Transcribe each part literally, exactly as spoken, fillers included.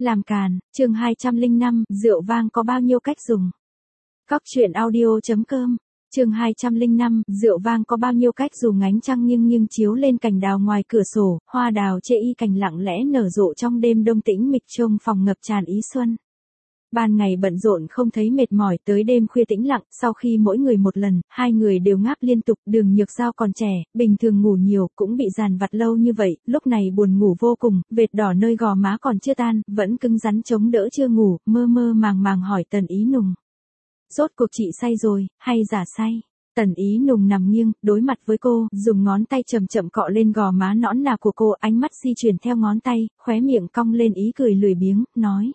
Làm càn, chương hai trăm lẻ năm, rượu vang có bao nhiêu cách dùng. Cóc truyện audio.com, chương hai trăm lẻ năm, rượu vang có bao nhiêu cách dùng. Ánh trăng nghiêng nghiêng chiếu lên cành đào ngoài cửa sổ, hoa đào chê y cành lặng lẽ nở rộ trong đêm đông tĩnh mịch, trông phòng ngập tràn ý xuân. Ban ngày bận rộn không thấy mệt mỏi, tới đêm khuya tĩnh lặng, sau khi mỗi người một lần, hai người đều ngáp liên tục. Đường Nhược Giao còn trẻ, bình thường ngủ nhiều, cũng bị dàn vặt lâu như vậy, lúc này buồn ngủ vô cùng, vệt đỏ nơi gò má còn chưa tan, vẫn cứng rắn chống đỡ chưa ngủ, mơ mơ màng màng hỏi Tần Ý Nùng. Rốt cuộc chị say rồi, hay giả say? Tần Ý Nùng nằm nghiêng, đối mặt với cô, dùng ngón tay chậm chậm cọ lên gò má nõn nà của cô, ánh mắt di chuyển theo ngón tay, khóe miệng cong lên ý cười lười biếng, nói.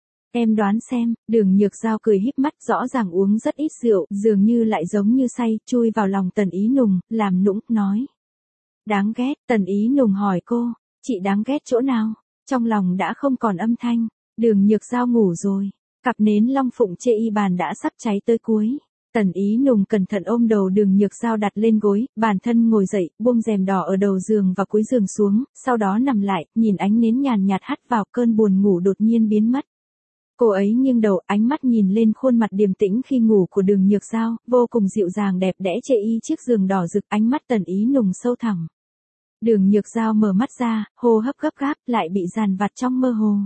Em đoán xem. Đường Nhược Giao cười híp mắt, rõ ràng uống rất ít rượu, dường như lại giống như say, chui vào lòng Tần Ý Nùng, làm nũng, nói. Đáng ghét. Tần Ý Nùng hỏi cô, chị đáng ghét chỗ nào? Trong lòng đã không còn âm thanh. Đường Nhược Giao ngủ rồi. Cặp nến long phụng chê y bàn đã sắp cháy tới cuối. Tần Ý Nùng cẩn thận ôm đầu Đường Nhược Giao đặt lên gối, bản thân ngồi dậy, buông rèm đỏ ở đầu giường và cuối giường xuống, sau đó nằm lại, nhìn ánh nến nhàn nhạt hắt vào, cơn buồn ngủ đột nhiên biến mất. Cô ấy nghiêng đầu, ánh mắt nhìn lên khuôn mặt điềm tĩnh khi ngủ của Đường Nhược Giao, vô cùng dịu dàng đẹp đẽ chê y chiếc giường đỏ rực, ánh mắt Tần Ý Nùng sâu thẳm. Đường Nhược Giao mở mắt ra, hô hấp gấp gáp, lại bị dàn vặt trong mơ hồ.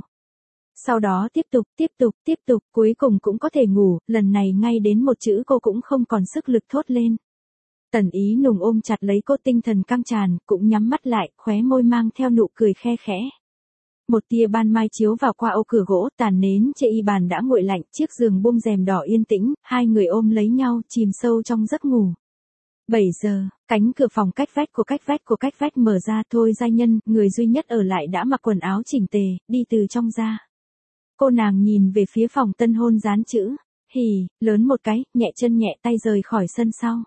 Sau đó tiếp tục, tiếp tục, tiếp tục, cuối cùng cũng có thể ngủ, lần này ngay đến một chữ cô cũng không còn sức lực thốt lên. Tần Ý Nùng ôm chặt lấy cô, tinh thần căng tràn, cũng nhắm mắt lại, khóe môi mang theo nụ cười khe khẽ. Một tia ban mai chiếu vào qua ô cửa gỗ, tàn nến chê y bàn đã nguội lạnh, chiếc giường buông rèm đỏ yên tĩnh, hai người ôm lấy nhau, chìm sâu trong giấc ngủ. bảy giờ, cánh cửa phòng cách vách của cách vách của cách vách mở ra, Thôi Giai Nhân, người duy nhất ở lại đã mặc quần áo chỉnh tề, đi từ trong ra. Cô nàng nhìn về phía phòng tân hôn dán chữ, hì, lớn một cái, nhẹ chân nhẹ tay rời khỏi sân sau.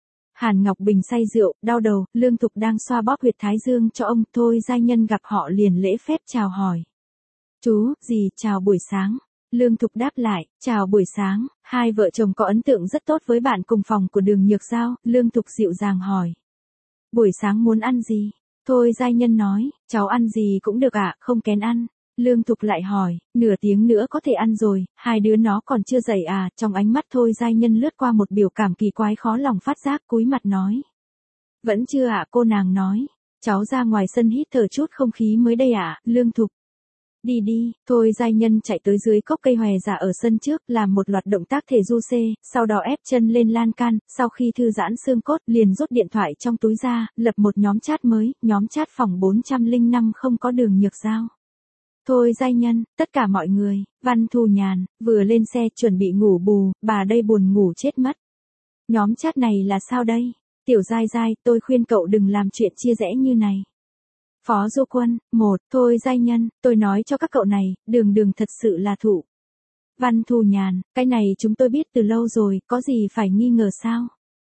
Hàn Ngọc Bình say rượu, đau đầu, Lương Thục đang xoa bóp huyệt thái dương cho ông, Thôi Giai Nhân gặp họ liền lễ phép chào hỏi. Chú, dì, chào buổi sáng. Lương Thục đáp lại, chào buổi sáng. Hai vợ chồng có ấn tượng rất tốt với bạn cùng phòng của Đường Nhược Giao, Lương Thục dịu dàng hỏi. Buổi sáng muốn ăn gì? Thôi Giai Nhân nói, cháu ăn gì cũng được ạ, không kén ăn. Lương Thục lại hỏi, nửa tiếng nữa có thể ăn rồi, hai đứa nó còn chưa dậy à? Trong ánh mắt Thôi Giai Nhân lướt qua một biểu cảm kỳ quái khó lòng phát giác, cúi mặt nói. Vẫn chưa ạ, cô nàng nói, cháu ra ngoài sân hít thở chút không khí mới đây ạ. Lương Thục. Đi đi. Thôi Giai Nhân chạy tới dưới gốc cây hòe già ở sân trước, làm một loạt động tác thể du xê, sau đó ép chân lên lan can, sau khi thư giãn xương cốt, liền rút điện thoại trong túi ra, lập một nhóm chat mới, nhóm chat phòng bốn trăm lẻ năm không có Đường Nhược Giao. Thôi Giai Nhân, tất cả mọi người, Văn Thù Nhàn, vừa lên xe chuẩn bị ngủ bù, bà đây buồn ngủ chết mất. Nhóm chat này là sao đây? Tiểu Giai Giai, tôi khuyên cậu đừng làm chuyện chia rẽ như này. Phó Du Quân, một, Thôi Giai Nhân, tôi nói cho các cậu này, Đường Đường thật sự là thụ. Văn Thù Nhàn, cái này chúng tôi biết từ lâu rồi, có gì phải nghi ngờ sao?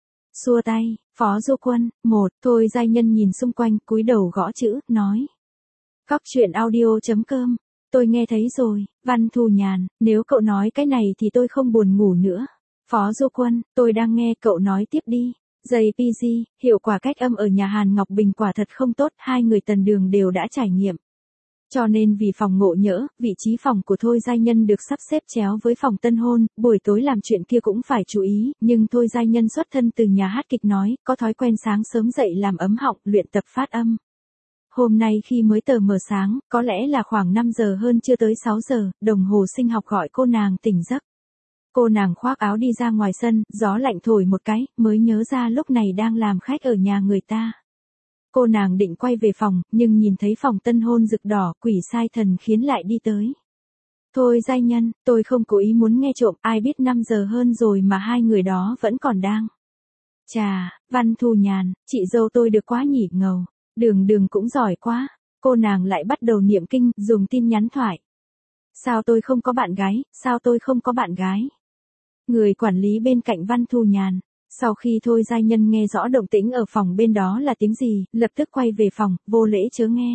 Xua tay, Phó Du Quân, một, Thôi Giai Nhân nhìn xung quanh, cúi đầu gõ chữ, nói. Cóc truyện audio.com, tôi nghe thấy rồi. Văn Thù Nhàn, nếu cậu nói cái này thì tôi không buồn ngủ nữa. Phó Du Quân, tôi đang nghe, cậu nói tiếp đi. Giây pê giê, hiệu quả cách âm ở nhà Hàn Ngọc Bình quả thật không tốt, hai người Tần Đường đều đã trải nghiệm. Cho nên vì phòng ngộ nhỡ, vị trí phòng của Thôi Giai Nhân được sắp xếp chéo với phòng tân hôn, buổi tối làm chuyện kia cũng phải chú ý, nhưng Thôi Giai Nhân xuất thân từ nhà hát kịch nói, có thói quen sáng sớm dậy làm ấm họng, luyện tập phát âm. Hôm nay khi mới tờ mờ sáng, có lẽ là khoảng năm giờ hơn chưa tới sáu giờ, đồng hồ sinh học gọi cô nàng tỉnh giấc. Cô nàng khoác áo đi ra ngoài sân, gió lạnh thổi một cái, mới nhớ ra lúc này đang làm khách ở nhà người ta. Cô nàng định quay về phòng, nhưng nhìn thấy phòng tân hôn rực đỏ, quỷ sai thần khiến lại đi tới. Thôi Giai Nhân, tôi không cố ý muốn nghe trộm, ai biết năm giờ hơn rồi mà hai người đó vẫn còn đang. Chà, Văn Thù Nhàn, chị dâu tôi được quá nhỉ ngầu. Đường Đường cũng giỏi quá. Cô nàng lại bắt đầu niệm kinh, dùng tin nhắn thoại. Sao tôi không có bạn gái, sao tôi không có bạn gái? Người quản lý bên cạnh Văn Thù Nhàn. Sau khi Thôi Giai Nhân nghe rõ động tĩnh ở phòng bên đó là tiếng gì, lập tức quay về phòng, vô lễ chớ nghe.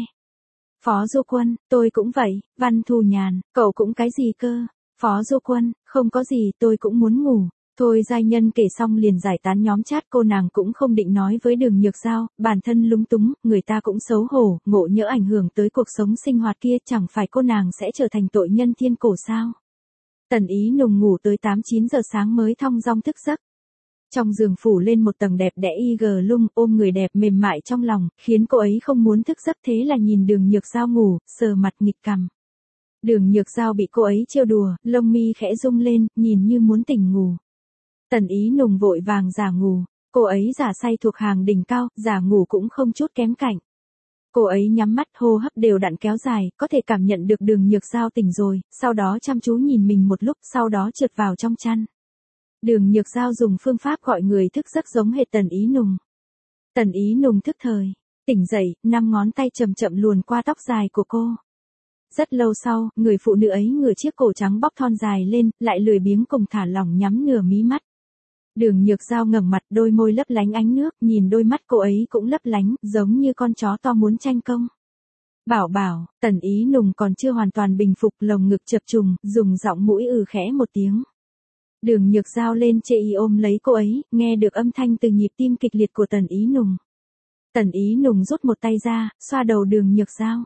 Phó Du Quân, tôi cũng vậy. Văn Thù Nhàn, cậu cũng cái gì cơ? Phó Du Quân, không có gì, tôi cũng muốn ngủ. Thôi giai nhân kể xong liền giải tán nhóm chat, cô nàng cũng không định nói với Đường Nhược Giao, bản thân lúng túng, người ta cũng xấu hổ, ngộ nhỡ ảnh hưởng tới cuộc sống sinh hoạt kia, chẳng phải cô nàng sẽ trở thành tội nhân thiên cổ sao. Tần Ý Nùng ngủ tới tám chín giờ sáng mới thong dong thức giấc. Trong giường phủ lên một tầng đẹp đẽ y gờ lung, ôm người đẹp mềm mại trong lòng, khiến cô ấy không muốn thức giấc, thế là nhìn Đường Nhược Giao ngủ, sờ mặt nghịch cằm. Đường Nhược Giao bị cô ấy trêu đùa, lông mi khẽ rung lên, nhìn như muốn tỉnh ngủ. Tần Ý Nùng vội vàng giả ngủ, cô ấy giả say thuộc hàng đỉnh cao, giả ngủ cũng không chút kém cạnh. Cô ấy nhắm mắt, hô hấp đều đặn kéo dài, có thể cảm nhận được Đường Nhược Giao tỉnh rồi, sau đó chăm chú nhìn mình một lúc, sau đó trượt vào trong chăn. Đường Nhược Giao dùng phương pháp gọi người thức giấc giống hệt Tần Ý Nùng. Tần Ý Nùng thức thời, tỉnh dậy, năm ngón tay chậm chậm luồn qua tóc dài của cô. Rất lâu sau, người phụ nữ ấy ngửa chiếc cổ trắng bóc thon dài lên, lại lười biếng cùng thả lỏng nhắm nửa mí mắt. Đường Nhược Giao ngẩng mặt, đôi môi lấp lánh ánh nước, nhìn đôi mắt cô ấy cũng lấp lánh, giống như con chó to muốn tranh công. Bảo bảo, Tần Ý Nùng còn chưa hoàn toàn bình phục, lồng ngực chập trùng, dùng giọng mũi ừ khẽ một tiếng. Đường Nhược Giao lên chê y ôm lấy cô ấy, nghe được âm thanh từ nhịp tim kịch liệt của Tần Ý Nùng. Tần Ý Nùng rút một tay ra, xoa đầu Đường Nhược Giao.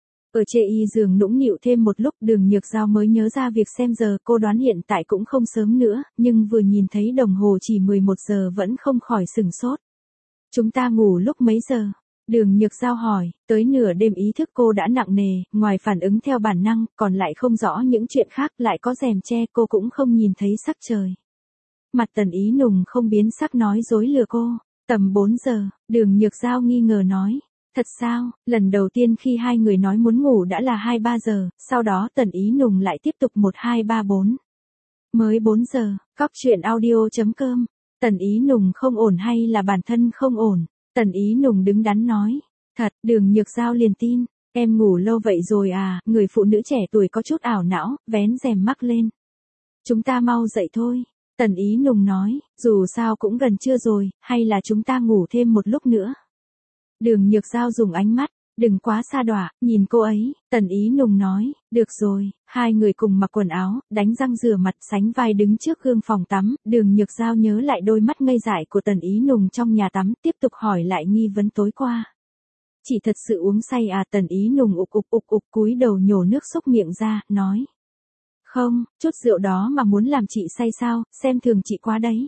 Ở chê y giường nũng nịu thêm một lúc, Đường Nhược Giao mới nhớ ra việc xem giờ, cô đoán hiện tại cũng không sớm nữa, nhưng vừa nhìn thấy đồng hồ chỉ mười một giờ vẫn không khỏi sửng sốt. Chúng ta ngủ lúc mấy giờ? Đường Nhược Giao hỏi, tới nửa đêm ý thức cô đã nặng nề, ngoài phản ứng theo bản năng, còn lại không rõ những chuyện khác, lại có rèm che, cô cũng không nhìn thấy sắc trời. Mặt Tần Ý Nùng không biến sắc nói dối lừa cô, tầm bốn giờ, Đường Nhược Giao nghi ngờ nói. Thật sao, lần đầu tiên khi hai người nói muốn ngủ đã là hai ba giờ, sau đó Tần Ý Nùng lại tiếp tục một hai ba bốn. Mới bốn giờ, cóc truyện audio chấm com. Tần Ý Nùng không ổn hay là bản thân không ổn? Tần Ý Nùng đứng đắn nói. Thật, Đường Nhược Giao liền tin. Em ngủ lâu vậy rồi à, người phụ nữ trẻ tuổi có chút ảo não, vén rèm mắc lên. Chúng ta mau dậy thôi. Tần Ý Nùng nói, dù sao cũng gần trưa rồi, hay là chúng ta ngủ thêm một lúc nữa. Đường Nhược Giao dùng ánh mắt, đừng quá xa đọa, nhìn cô ấy, Tần Ý Nùng nói, được rồi, hai người cùng mặc quần áo, đánh răng rửa mặt, sánh vai đứng trước gương phòng tắm, Đường Nhược Giao nhớ lại đôi mắt ngây dại của Tần Ý Nùng trong nhà tắm, tiếp tục hỏi lại nghi vấn tối qua. Chỉ thật sự uống say à? Tần Ý Nùng ục ục ục ục cúi đầu nhổ nước xúc miệng ra, nói. Không, chút rượu đó mà muốn làm chị say sao, xem thường chị quá đấy.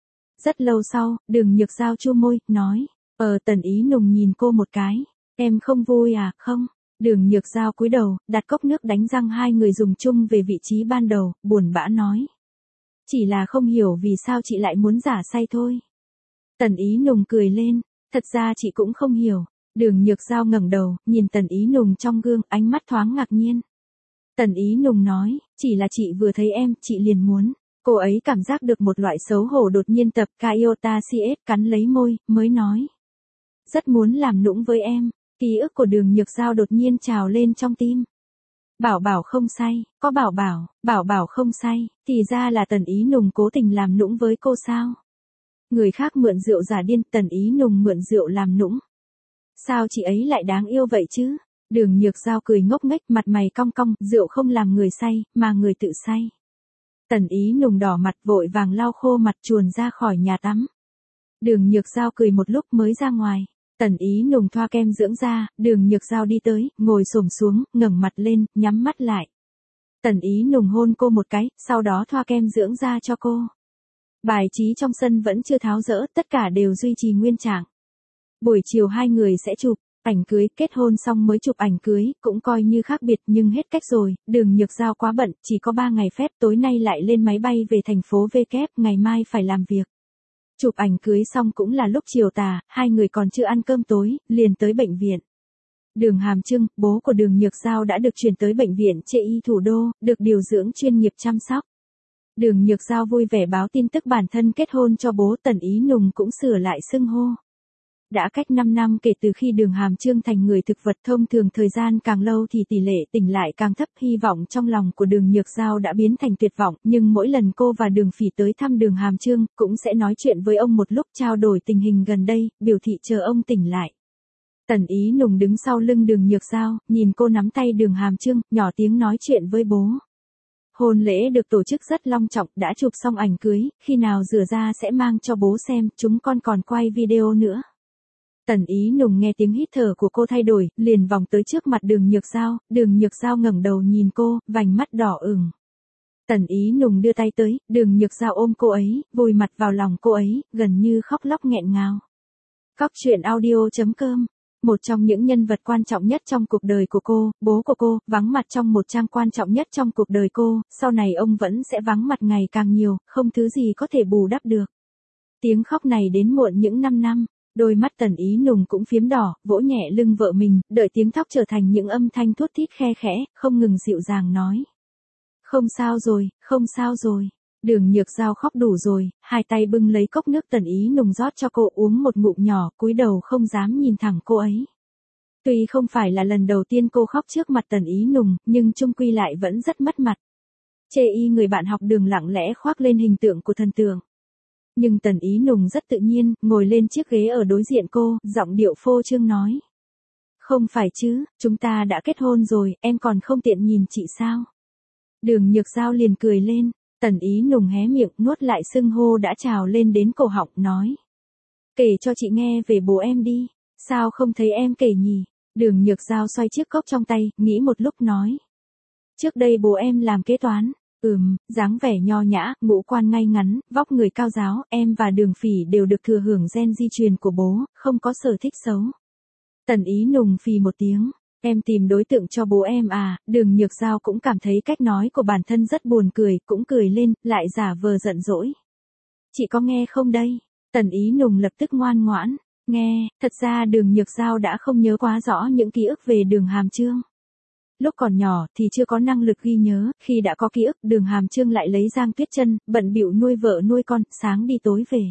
Rất lâu sau, Đường Nhược Giao chu môi, nói. Ờ Tần Ý Nùng nhìn cô một cái, em không vui à, không? Đường Nhược Giao cúi đầu, đặt cốc nước đánh răng hai người dùng chung về vị trí ban đầu, buồn bã nói. Chỉ là không hiểu vì sao chị lại muốn giả say thôi. Tần Ý Nùng cười lên, thật ra chị cũng không hiểu. Đường Nhược Giao ngẩng đầu, nhìn Tần Ý Nùng trong gương, ánh mắt thoáng ngạc nhiên. Tần Ý Nùng nói, chỉ là chị vừa thấy em, chị liền muốn. Cô ấy cảm giác được một loại xấu hổ đột nhiên tập Iota xê ét, cắn lấy môi, mới nói. Rất muốn làm nũng với em, ký ức của Đường Nhược Giao đột nhiên trào lên trong tim. Bảo bảo không say, có bảo bảo, bảo bảo không say, thì ra là Tần Ý Nùng cố tình làm nũng với cô sao? Người khác mượn rượu giả điên, Tần Ý Nùng mượn rượu làm nũng. Sao chị ấy lại đáng yêu vậy chứ? Đường Nhược Giao cười ngốc nghếch, mặt mày cong cong, rượu không làm người say, mà người tự say. Tần Ý Nùng đỏ mặt vội vàng lau khô mặt chuồn ra khỏi nhà tắm. Đường Nhược Giao cười một lúc mới ra ngoài. Tần Ý Nùng thoa kem dưỡng da, Đường Nhược Giao đi tới, ngồi xổm xuống, ngẩng mặt lên, nhắm mắt lại. Tần Ý Nùng hôn cô một cái, sau đó thoa kem dưỡng da cho cô. Bài trí trong sân vẫn chưa tháo dỡ, tất cả đều duy trì nguyên trạng. Buổi chiều hai người sẽ chụp ảnh cưới, kết hôn xong mới chụp ảnh cưới, cũng coi như khác biệt nhưng hết cách rồi, Đường Nhược Giao quá bận, chỉ có ba ngày phép, tối nay lại lên máy bay về thành phố V K, ngày mai phải làm việc. Chụp ảnh cưới xong cũng là lúc chiều tà, hai người còn chưa ăn cơm tối, liền tới bệnh viện. Đường Hàm Trưng, bố của Đường Nhược Giao đã được chuyển tới bệnh viện Chê Y thủ đô, được điều dưỡng chuyên nghiệp chăm sóc. Đường Nhược Giao vui vẻ báo tin tức bản thân kết hôn cho bố. Tần Ý Nùng cũng sửa lại xưng hô. Đã cách năm năm kể từ khi Đường Hàm Trương thành người thực vật, thông thường thời gian càng lâu thì tỷ lệ tỉnh lại càng thấp. Hy vọng trong lòng của Đường Nhược Giao đã biến thành tuyệt vọng, nhưng mỗi lần cô và Đường Phỉ tới thăm Đường Hàm Trương, cũng sẽ nói chuyện với ông một lúc, trao đổi tình hình gần đây, biểu thị chờ ông tỉnh lại. Tần Ý Nùng đứng sau lưng Đường Nhược Giao, nhìn cô nắm tay Đường Hàm Trương, nhỏ tiếng nói chuyện với bố. Hôn lễ được tổ chức rất long trọng, đã chụp xong ảnh cưới, khi nào rửa ra sẽ mang cho bố xem, chúng con còn quay video nữa. Tần Ý Nùng nghe tiếng hít thở của cô thay đổi, liền vòng tới trước mặt Đường Nhược Giao, Đường Nhược Giao ngẩng đầu nhìn cô, vành mắt đỏ ửng. Tần Ý Nùng đưa tay tới, Đường Nhược Giao ôm cô ấy, vùi mặt vào lòng cô ấy, gần như khóc lóc nghẹn ngào. Cóc truyện audio chấm com. Một trong những nhân vật quan trọng nhất trong cuộc đời của cô, bố của cô, vắng mặt trong một trang quan trọng nhất trong cuộc đời cô, sau này ông vẫn sẽ vắng mặt ngày càng nhiều, không thứ gì có thể bù đắp được. Tiếng khóc này đến muộn những năm năm, đôi mắt Tần Ý Nùng cũng phiếm đỏ, vỗ nhẹ lưng vợ mình, đợi tiếng khóc trở thành những âm thanh thút thít khe khẽ, không ngừng dịu dàng nói. Không sao rồi, không sao rồi. Đường Nhược Giao khóc đủ rồi, hai tay bưng lấy cốc nước Tần Ý Nùng rót cho cô uống một ngụm nhỏ, cúi đầu không dám nhìn thẳng cô ấy. Tuy không phải là lần đầu tiên cô khóc trước mặt Tần Ý Nùng, nhưng chung quy lại vẫn rất mất mặt. Chê y người bạn học Đường lặng lẽ khoác lên hình tượng của thần tượng. Nhưng Tần Ý Nùng rất tự nhiên, ngồi lên chiếc ghế ở đối diện cô, giọng điệu phô trương nói. Không phải chứ, chúng ta đã kết hôn rồi, em còn không tiện nhìn chị sao? Đường Nhược Giao liền cười lên. Tần Ý Nùng hé miệng, nuốt lại xưng hô đã trào lên đến cổ họng, nói. Kể cho chị nghe về bố em đi, sao không thấy em kể nhỉ? Đường Nhược Giao xoay chiếc cốc trong tay, nghĩ một lúc nói. Trước đây bố em làm kế toán, ừm, dáng vẻ nho nhã, ngũ quan ngay ngắn, vóc người cao giáo, em và Đường Phỉ đều được thừa hưởng gen di truyền của bố, không có sở thích xấu. Tần Ý Nùng phì một tiếng. Em tìm đối tượng cho bố em à? Đường Nhược Giao cũng cảm thấy cách nói của bản thân rất buồn cười, cũng cười lên, lại giả vờ giận dỗi. Chị có nghe không đây? Tần Ý Nùng lập tức ngoan ngoãn. Nghe, thật ra Đường Nhược Giao đã không nhớ quá rõ những ký ức về Đường Hàm Chương. Lúc còn nhỏ thì chưa có năng lực ghi nhớ, khi đã có ký ức Đường Hàm Chương lại lấy Giang Tuyết Chân, bận bịu nuôi vợ nuôi con, sáng đi tối về.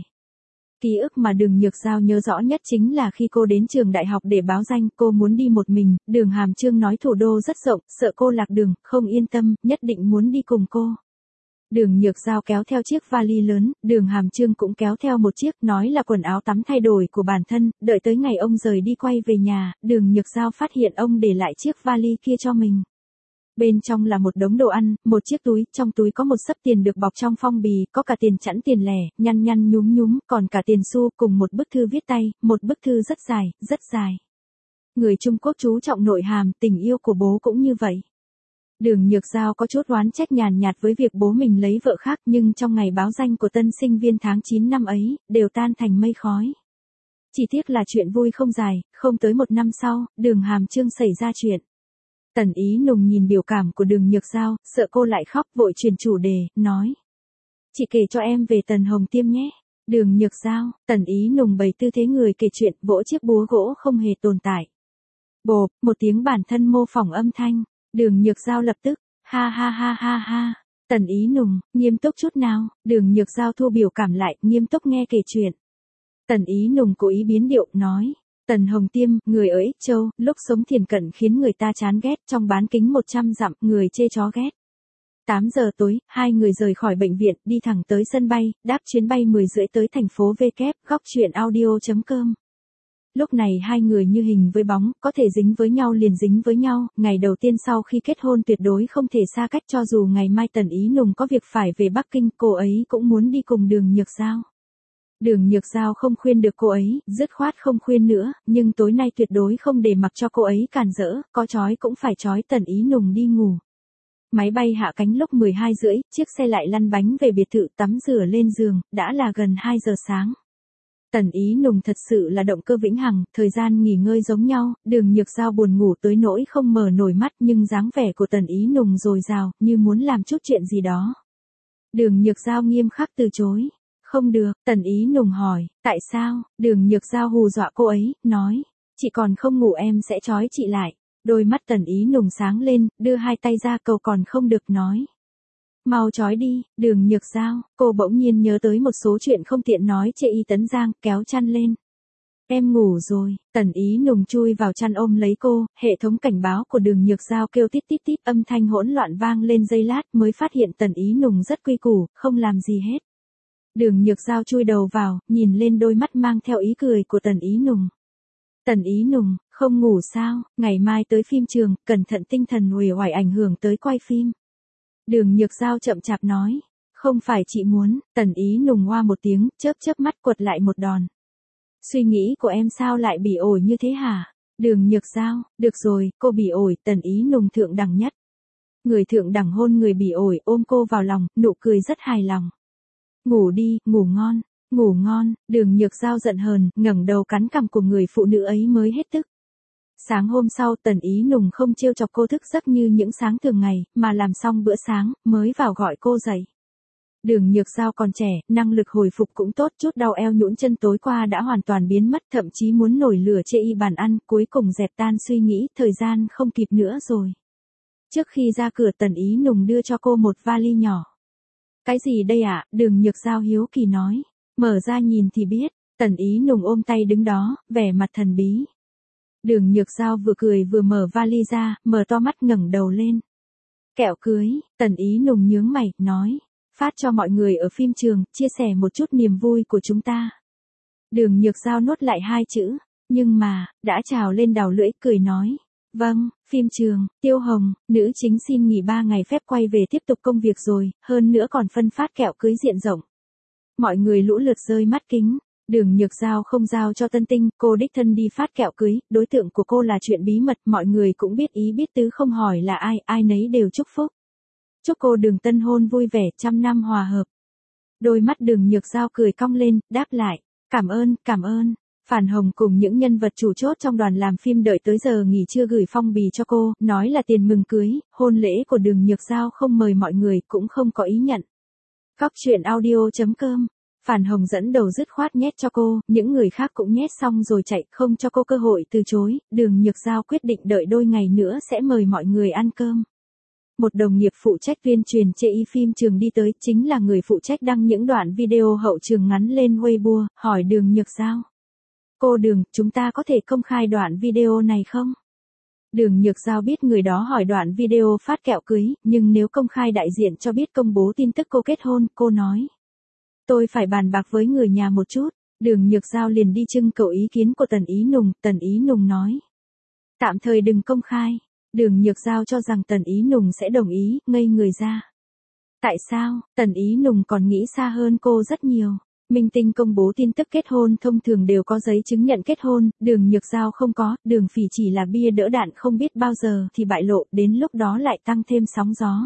Ký ức mà Đường Nhược Giao nhớ rõ nhất chính là khi cô đến trường đại học để báo danh, cô muốn đi một mình, Đường Hàm Chương nói thủ đô rất rộng, sợ cô lạc đường, không yên tâm, nhất định muốn đi cùng cô. Đường Nhược Giao kéo theo chiếc vali lớn, Đường Hàm Chương cũng kéo theo một chiếc, nói là quần áo tắm thay đổi của bản thân, đợi tới ngày ông rời đi quay về nhà, Đường Nhược Giao phát hiện ông để lại chiếc vali kia cho mình. Bên trong là một đống đồ ăn, một chiếc túi, trong túi có một xấp tiền được bọc trong phong bì, có cả tiền chẵn tiền lẻ, nhăn nhăn nhúm nhúm, còn cả tiền xu, cùng một bức thư viết tay, một bức thư rất dài, rất dài. Người Trung Quốc chú trọng nội hàm, tình yêu của bố cũng như vậy. Đường Nhược Giao có chút oán trách nhàn nhạt với việc bố mình lấy vợ khác, nhưng trong ngày báo danh của tân sinh viên tháng chín năm ấy, đều tan thành mây khói. Chỉ tiếc là chuyện vui không dài, không tới một năm sau, Đường Hàm Chương xảy ra chuyện. Tần Ý Nùng nhìn biểu cảm của Đường Nhược Giao, sợ cô lại khóc, vội chuyển chủ đề, nói. Chị kể cho em về Tần Hồng Tiêm nhé. Đường Nhược Giao, Tần Ý Nùng bày tư thế người kể chuyện, vỗ chiếc búa gỗ không hề tồn tại. Bộp, một tiếng bản thân mô phỏng âm thanh. Đường Nhược Giao lập tức, ha ha ha ha ha. Tần Ý Nùng, nghiêm túc chút nào. Đường Nhược Giao thu biểu cảm lại, nghiêm túc nghe kể chuyện. Tần Ý Nùng cố ý biến điệu, nói. Tần Hồng Tiêm, người ở Ích Châu, lúc sống thiền cận khiến người ta chán ghét, trong bán kính một trăm dặm, người chê chó ghét. tám giờ tối, hai người rời khỏi bệnh viện, đi thẳng tới sân bay, đáp chuyến bay mười rưỡi tới thành phố V kép, góc truyện audio chấm com. Lúc này hai người như hình với bóng, có thể dính với nhau liền dính với nhau, ngày đầu tiên sau khi kết hôn tuyệt đối không thể xa cách, cho dù ngày mai Tần Ý Nùng có việc phải về Bắc Kinh, cô ấy cũng muốn đi cùng Đường Nhược Giao. Đường Nhược Giao không khuyên được cô ấy, dứt khoát không khuyên nữa, nhưng tối nay tuyệt đối không để mặc cho cô ấy cản rỡ, có trói cũng phải trói Tần Ý Nùng đi ngủ. Máy bay hạ cánh lúc mười hai rưỡi, chiếc xe lại lăn bánh về biệt thự, tắm rửa lên giường, đã là gần hai giờ sáng. Tần Ý Nùng thật sự là động cơ vĩnh hằng, thời gian nghỉ ngơi giống nhau, Đường Nhược Giao buồn ngủ tới nỗi không mở nổi mắt, nhưng dáng vẻ của Tần Ý Nùng dồi dào, như muốn làm chút chuyện gì đó. Đường Nhược Giao nghiêm khắc từ chối. Không được, Tần Ý Nùng hỏi, tại sao? Đường Nhược Giao hù dọa cô ấy, nói, chị còn không ngủ em sẽ trói chị lại. Đôi mắt Tần Ý Nùng sáng lên, đưa hai tay ra cầu còn không được, nói. Mau trói đi. Đường Nhược Giao, cô bỗng nhiên nhớ tới một số chuyện không tiện nói chê y Tấn Giang, kéo chăn lên. Em ngủ rồi. Tần Ý Nùng chui vào chăn ôm lấy cô, hệ thống cảnh báo của Đường Nhược Giao kêu tít tít tít, âm thanh hỗn loạn vang lên giây lát, mới phát hiện Tần Ý Nùng rất quy củ, không làm gì hết. Đường Nhược Giao chui đầu vào, nhìn lên đôi mắt mang theo ý cười của Tần Ý Nùng. Tần Ý Nùng, không ngủ sao? Ngày mai tới phim trường, cẩn thận tinh thần uể oải ảnh hưởng tới quay phim. Đường Nhược Giao chậm chạp nói. Không phải chị muốn, Tần Ý Nùng ngoa một tiếng, chớp chớp mắt quật lại một đòn. Suy nghĩ của em sao lại bị ổi như thế hả? Đường Nhược Giao, được rồi, cô bị ổi, Tần Ý Nùng thượng đẳng nhất. Người thượng đẳng hôn người bị ổi, ôm cô vào lòng, nụ cười rất hài lòng. Ngủ đi, ngủ ngon, ngủ ngon, Đường Nhược Giao giận hờn, ngẩng đầu cắn cằm của người phụ nữ ấy mới hết tức. Sáng hôm sau Tần Ý Nùng không trêu chọc cô thức giấc như những sáng thường ngày, mà làm xong bữa sáng, mới vào gọi cô dậy. Đường Nhược Giao còn trẻ, năng lực hồi phục cũng tốt, chút đau eo nhũn chân tối qua đã hoàn toàn biến mất, thậm chí muốn nổi lửa chê y bàn ăn, cuối cùng dẹp tan suy nghĩ, thời gian không kịp nữa rồi. Trước khi ra cửa Tần Ý Nùng đưa cho cô một vali nhỏ. Cái gì đây ạ? Đường Nhược Giao hiếu kỳ nói. Mở ra nhìn thì biết. Tần Ý Nùng ôm tay đứng đó, vẻ mặt thần bí. Đường Nhược Giao vừa cười vừa mở vali ra, mở to mắt ngẩng đầu lên. Kẹo cưới, Tần Ý Nùng nhướng mày, nói. Phát cho mọi người ở phim trường, chia sẻ một chút niềm vui của chúng ta. Đường Nhược Giao nuốt lại hai chữ. Nhưng mà, đã trào lên đào lưỡi, cười nói. Vâng, phim trường, Tiêu Hồng, nữ chính xin nghỉ ba ngày phép quay về tiếp tục công việc rồi, hơn nữa còn phân phát kẹo cưới diện rộng. Mọi người lũ lượt rơi mắt kính. Đường Nhược Giao không giao cho Tân Tinh, cô đích thân đi phát kẹo cưới, đối tượng của cô là chuyện bí mật, mọi người cũng biết ý biết tứ không hỏi là ai, ai nấy đều chúc phúc. Chúc cô Đường tân hôn vui vẻ, trăm năm hòa hợp. Đôi mắt Đường Nhược Giao cười cong lên, đáp lại. Cảm ơn, cảm ơn. Phản Hồng cùng những nhân vật chủ chốt trong đoàn làm phim đợi tới giờ nghỉ trưa gửi phong bì cho cô, nói là tiền mừng cưới, hôn lễ của Đường Nhược Giao không mời mọi người, cũng không có ý nhận. Góc truyện audio chấm com. Phản Hồng dẫn đầu dứt khoát nhét cho cô, những người khác cũng nhét xong rồi chạy, không cho cô cơ hội từ chối, Đường Nhược Giao quyết định đợi đôi ngày nữa sẽ mời mọi người ăn cơm. Một đồng nghiệp phụ trách tuyên truyền chê y phim trường đi tới, chính là người phụ trách đăng những đoạn video hậu trường ngắn lên Weibo, hỏi Đường Nhược Giao. Cô Đường, chúng ta có thể công khai đoạn video này không? Đường Nhược Giao biết người đó hỏi đoạn video phát kẹo cưới, nhưng nếu công khai đại diện cho biết công bố tin tức cô kết hôn, cô nói. Tôi phải bàn bạc với người nhà một chút. Đường Nhược Giao liền đi trưng cầu ý kiến của Tần Ý Nùng, Tần Ý Nùng nói. Tạm thời đừng công khai. Đường Nhược Giao cho rằng Tần Ý Nùng sẽ đồng ý, ngây người ra. Tại sao? Tần Ý Nùng còn nghĩ xa hơn cô rất nhiều. Minh tinh công bố tin tức kết hôn thông thường đều có giấy chứng nhận kết hôn, Đường Nhược Giao không có, Đường Phỉ chỉ là bia đỡ đạn không biết bao giờ thì bại lộ, đến lúc đó lại tăng thêm sóng gió.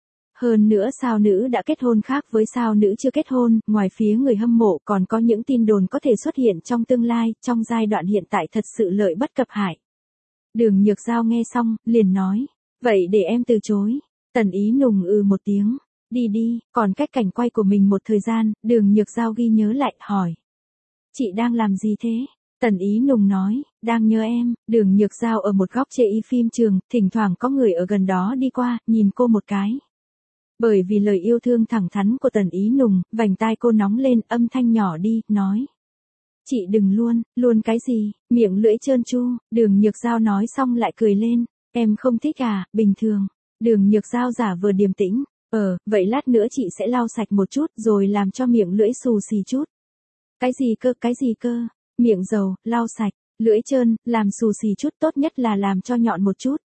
Hơn nữa sao nữ đã kết hôn khác với sao nữ chưa kết hôn, ngoài phía người hâm mộ còn có những tin đồn có thể xuất hiện trong tương lai, trong giai đoạn hiện tại thật sự lợi bất cập hại. Đường Nhược Giao nghe xong, liền nói, vậy để em từ chối. Tần Ý Nùng ừ một tiếng, đi đi, còn cách cảnh quay của mình một thời gian, Đường Nhược Giao ghi nhớ lại, hỏi. Chị đang làm gì thế? Tần Ý Nùng nói, đang nhớ em. Đường Nhược Giao ở một góc chê y phim trường, thỉnh thoảng có người ở gần đó đi qua, nhìn cô một cái. Bởi vì lời yêu thương thẳng thắn của Tần Ý Nùng, vành tai cô nóng lên, âm thanh nhỏ đi, nói. Chị đừng luôn, luôn cái gì, miệng lưỡi trơn tru. Đường Nhược Giao nói xong lại cười lên, em không thích à, bình thường. Đường Nhược Giao giả vờ điềm tĩnh, ờ, vậy lát nữa chị sẽ lau sạch một chút rồi làm cho miệng lưỡi xù xì chút. Cái gì cơ, cái gì cơ, miệng dầu, lau sạch, lưỡi trơn, làm xù xì chút, tốt nhất là làm cho nhọn một chút.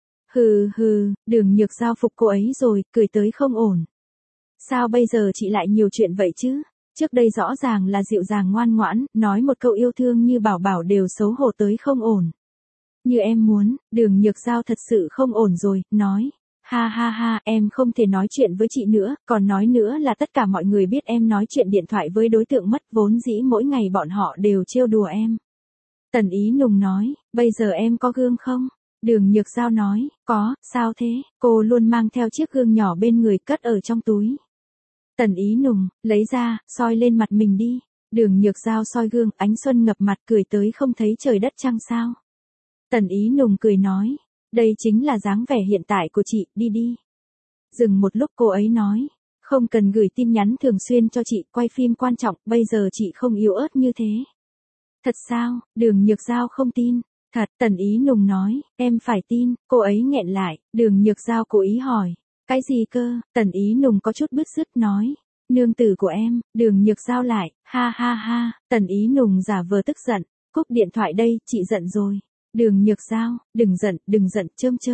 Hừ hừ, Đường Nhược Giao phục cô ấy rồi, cười tới không ổn. Sao bây giờ chị lại nhiều chuyện vậy chứ? Trước đây rõ ràng là dịu dàng ngoan ngoãn, nói một câu yêu thương như bảo bảo đều xấu hổ tới không ổn. Như em muốn, Đường Nhược Giao thật sự không ổn rồi, nói. Ha ha ha, em không thể nói chuyện với chị nữa, còn nói nữa là tất cả mọi người biết em nói chuyện điện thoại với đối tượng mất, vốn dĩ mỗi ngày bọn họ đều trêu đùa em. Tần Ý Nùng nói, bây giờ em có gương không? Đường Nhược Giao nói, có, sao thế? Cô luôn mang theo chiếc gương nhỏ bên người, cất ở trong túi. Tần Ý Nùng, lấy ra, soi lên mặt mình đi. Đường Nhược Giao soi gương, ánh xuân ngập mặt, cười tới không thấy trời đất trăng sao. Tần Ý Nùng cười nói, đây chính là dáng vẻ hiện tại của chị, đi đi. Dừng một lúc cô ấy nói, không cần gửi tin nhắn thường xuyên cho chị, quay phim quan trọng, bây giờ chị không yếu ớt như thế. Thật sao? Đường Nhược Giao không tin. Thật, Tần Ý Nùng nói, em phải tin. Cô ấy nghẹn lại, Đường Nhược Giao cố ý hỏi. Cái gì cơ? Tần Ý Nùng có chút bứt rứt nói. Nương tử của em. Đường Nhược Giao lại, ha ha ha. Tần Ý Nùng giả vờ tức giận. Cúp điện thoại đây, chị giận rồi. Đường Nhược Giao, đừng giận, đừng giận, chơm chơm.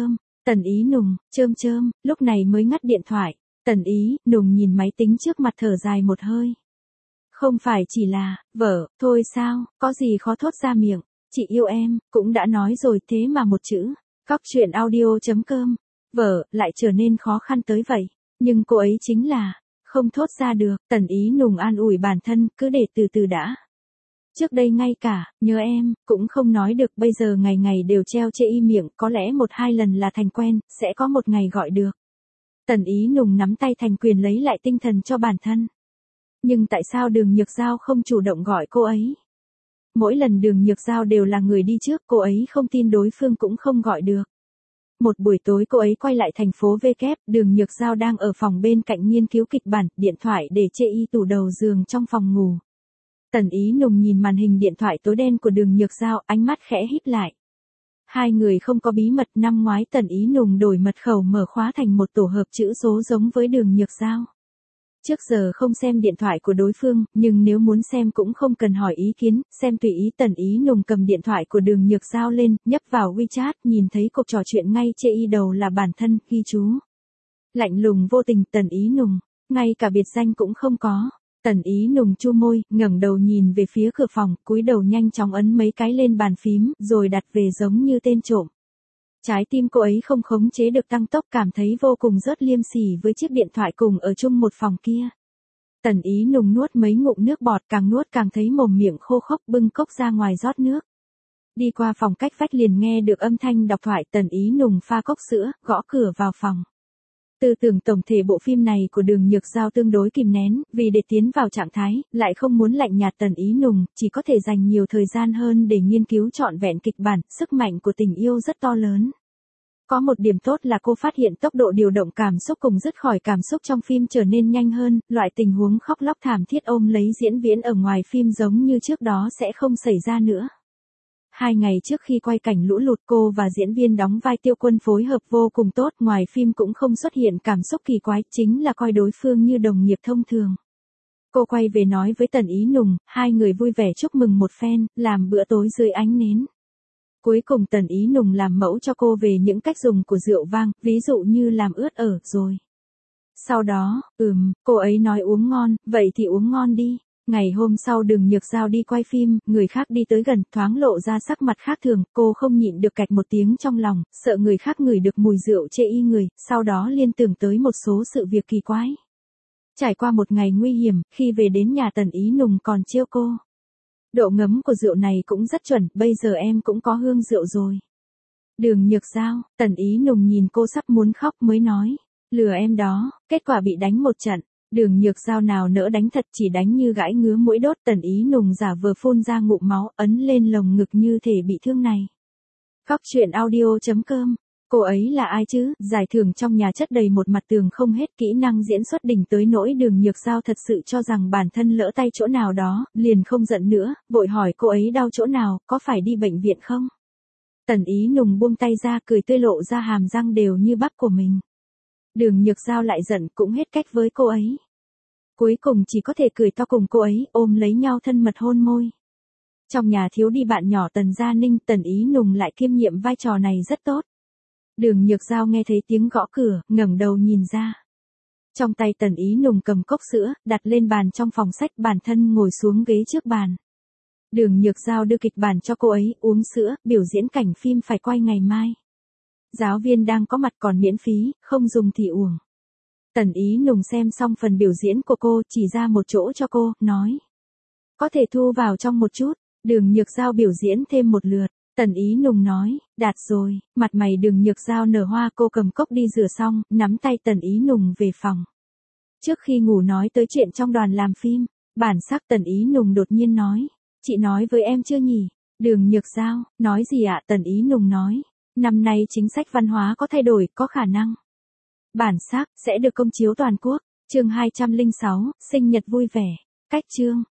Tần Ý Nùng, chơm chơm, lúc này mới ngắt điện thoại. Tần Ý Nùng nhìn máy tính trước mặt thở dài một hơi. Không phải chỉ là, vợ, thôi sao, có gì khó thốt ra miệng, chị yêu em, cũng đã nói rồi thế mà một chữ. Cóc truyện audio chấm com, vợ, lại trở nên khó khăn tới vậy. Nhưng cô ấy chính là, không thốt ra được. Tần Ý Nùng an ủi bản thân, cứ để từ từ đã. Trước đây ngay cả, nhớ em, cũng không nói được, bây giờ ngày ngày đều treo chê y miệng, có lẽ một hai lần là thành quen, sẽ có một ngày gọi được. Tần Ý Nùng nắm tay thành quyền lấy lại tinh thần cho bản thân. Nhưng tại sao Đường Nhược Giao không chủ động gọi cô ấy? Mỗi lần Đường Nhược Giao đều là người đi trước, cô ấy không tin đối phương cũng không gọi được. Một buổi tối cô ấy quay lại thành phố V kép, Đường Nhược Giao đang ở phòng bên cạnh nghiên cứu kịch bản, điện thoại để chê y tủ đầu giường trong phòng ngủ. Tần Ý Nùng nhìn màn hình điện thoại tối đen của Đường Nhược Giao, ánh mắt khẽ híp lại. Hai người không có bí mật, năm ngoái Tần Ý Nùng đổi mật khẩu mở khóa thành một tổ hợp chữ số giống với Đường Nhược Giao. Trước giờ không xem điện thoại của đối phương, nhưng nếu muốn xem cũng không cần hỏi ý kiến, xem tùy ý. Tần Ý Nùng cầm điện thoại của Đường Nhược Giao lên, nhấp vào WeChat, nhìn thấy cuộc trò chuyện ngay chê y đầu là bản thân, ghi chú. Lạnh lùng vô tình, Tần Ý Nùng, ngay cả biệt danh cũng không có. Tần Ý Nùng chu môi, ngẩng đầu nhìn về phía cửa phòng, cúi đầu nhanh chóng ấn mấy cái lên bàn phím, rồi đặt về giống như tên trộm. Trái tim cô ấy không khống chế được tăng tốc, cảm thấy vô cùng rớt liêm sỉ với chiếc điện thoại cùng ở chung một phòng kia. Tần Ý Nùng nuốt mấy ngụm nước bọt, càng nuốt càng thấy mồm miệng khô khốc, bưng cốc ra ngoài rót nước. Đi qua phòng cách vách liền nghe được âm thanh đọc thoại. Tần Ý Nùng pha cốc sữa, gõ cửa vào phòng. Tư tưởng tổng thể bộ phim này của Đường Nhược Giao tương đối kìm nén, vì để tiến vào trạng thái, lại không muốn lạnh nhạt Tần Ý Nùng, chỉ có thể dành nhiều thời gian hơn để nghiên cứu trọn vẹn kịch bản, sức mạnh của tình yêu rất to lớn. Có một điểm tốt là cô phát hiện tốc độ điều động cảm xúc cùng dứt khỏi cảm xúc trong phim trở nên nhanh hơn, loại tình huống khóc lóc thảm thiết ôm lấy diễn viên ở ngoài phim giống như trước đó sẽ không xảy ra nữa. Hai ngày trước khi quay cảnh lũ lụt, cô và diễn viên đóng vai Tiêu Quân phối hợp vô cùng tốt, ngoài phim cũng không xuất hiện cảm xúc kỳ quái, chính là coi đối phương như đồng nghiệp thông thường. Cô quay về nói với Tần Ý Nùng, hai người vui vẻ chúc mừng một phen, làm bữa tối dưới ánh nến. Cuối cùng Tần Ý Nùng làm mẫu cho cô về những cách dùng của rượu vang, ví dụ như làm ướt ở, rồi. Sau đó, ừm, cô ấy nói uống ngon, vậy thì uống ngon đi. Ngày hôm sau Đường Nhược Giao đi quay phim, người khác đi tới gần, thoáng lộ ra sắc mặt khác thường, cô không nhịn được cạch một tiếng trong lòng, sợ người khác ngửi được mùi rượu chê y người, sau đó liên tưởng tới một số sự việc kỳ quái. Trải qua một ngày nguy hiểm, khi về đến nhà Tần Ý Nùng còn trêu cô. Độ ngấm của rượu này cũng rất chuẩn, bây giờ em cũng có hương rượu rồi. Đường Nhược Giao, Tần Ý Nùng nhìn cô sắp muốn khóc mới nói, lừa em đó, kết quả bị đánh một trận. Đường Nhược Giao nào nỡ đánh thật, chỉ đánh như gãi ngứa mũi đốt. Tần Ý Nùng giả vờ phun ra ngụm máu, ấn lên lồng ngực như thể bị thương này. Cóc truyện audio chấm com, cô ấy là ai chứ? Giải thưởng trong nhà chất đầy một mặt tường không hết, kỹ năng diễn xuất đỉnh tới nỗi Đường Nhược Giao thật sự cho rằng bản thân lỡ tay chỗ nào đó, liền không giận nữa, vội hỏi cô ấy đau chỗ nào, có phải đi bệnh viện không? Tần Ý Nùng buông tay ra, cười tươi lộ ra hàm răng đều như bắp của mình. Đường Nhược Giao lại giận, cũng hết cách với cô ấy. Cuối cùng chỉ có thể cười to cùng cô ấy, ôm lấy nhau thân mật hôn môi. Trong nhà thiếu đi bạn nhỏ Tần Gia Ninh, Tần Ý Nùng lại kiêm nhiệm vai trò này rất tốt. Đường Nhược Giao nghe thấy tiếng gõ cửa, ngẩng đầu nhìn ra. Trong tay Tần Ý Nùng cầm cốc sữa, đặt lên bàn trong phòng sách, bản thân ngồi xuống ghế trước bàn. Đường Nhược Giao đưa kịch bản cho cô ấy, uống sữa, biểu diễn cảnh phim phải quay ngày mai. Giáo viên đang có mặt còn miễn phí, không dùng thì uổng. Tần Ý Nùng xem xong phần biểu diễn của cô, chỉ ra một chỗ cho cô, nói. Có thể thu vào trong một chút. Đường Nhược Giao biểu diễn thêm một lượt. Tần Ý Nùng nói, đạt rồi. Mặt mày Đường Nhược Giao nở hoa, cô cầm cốc đi rửa xong, nắm tay Tần Ý Nùng về phòng. Trước khi ngủ nói tới chuyện trong đoàn làm phim, bản sắc Tần Ý Nùng đột nhiên nói. Chị nói với em chưa nhỉ? Đường Nhược Giao, nói gì ạ? Tần Ý Nùng nói. Năm nay chính sách văn hóa có thay đổi, có khả năng. Bản sắc sẽ được công chiếu toàn quốc. Chương hai trăm lẻ sáu, sinh nhật vui vẻ. Cách chương.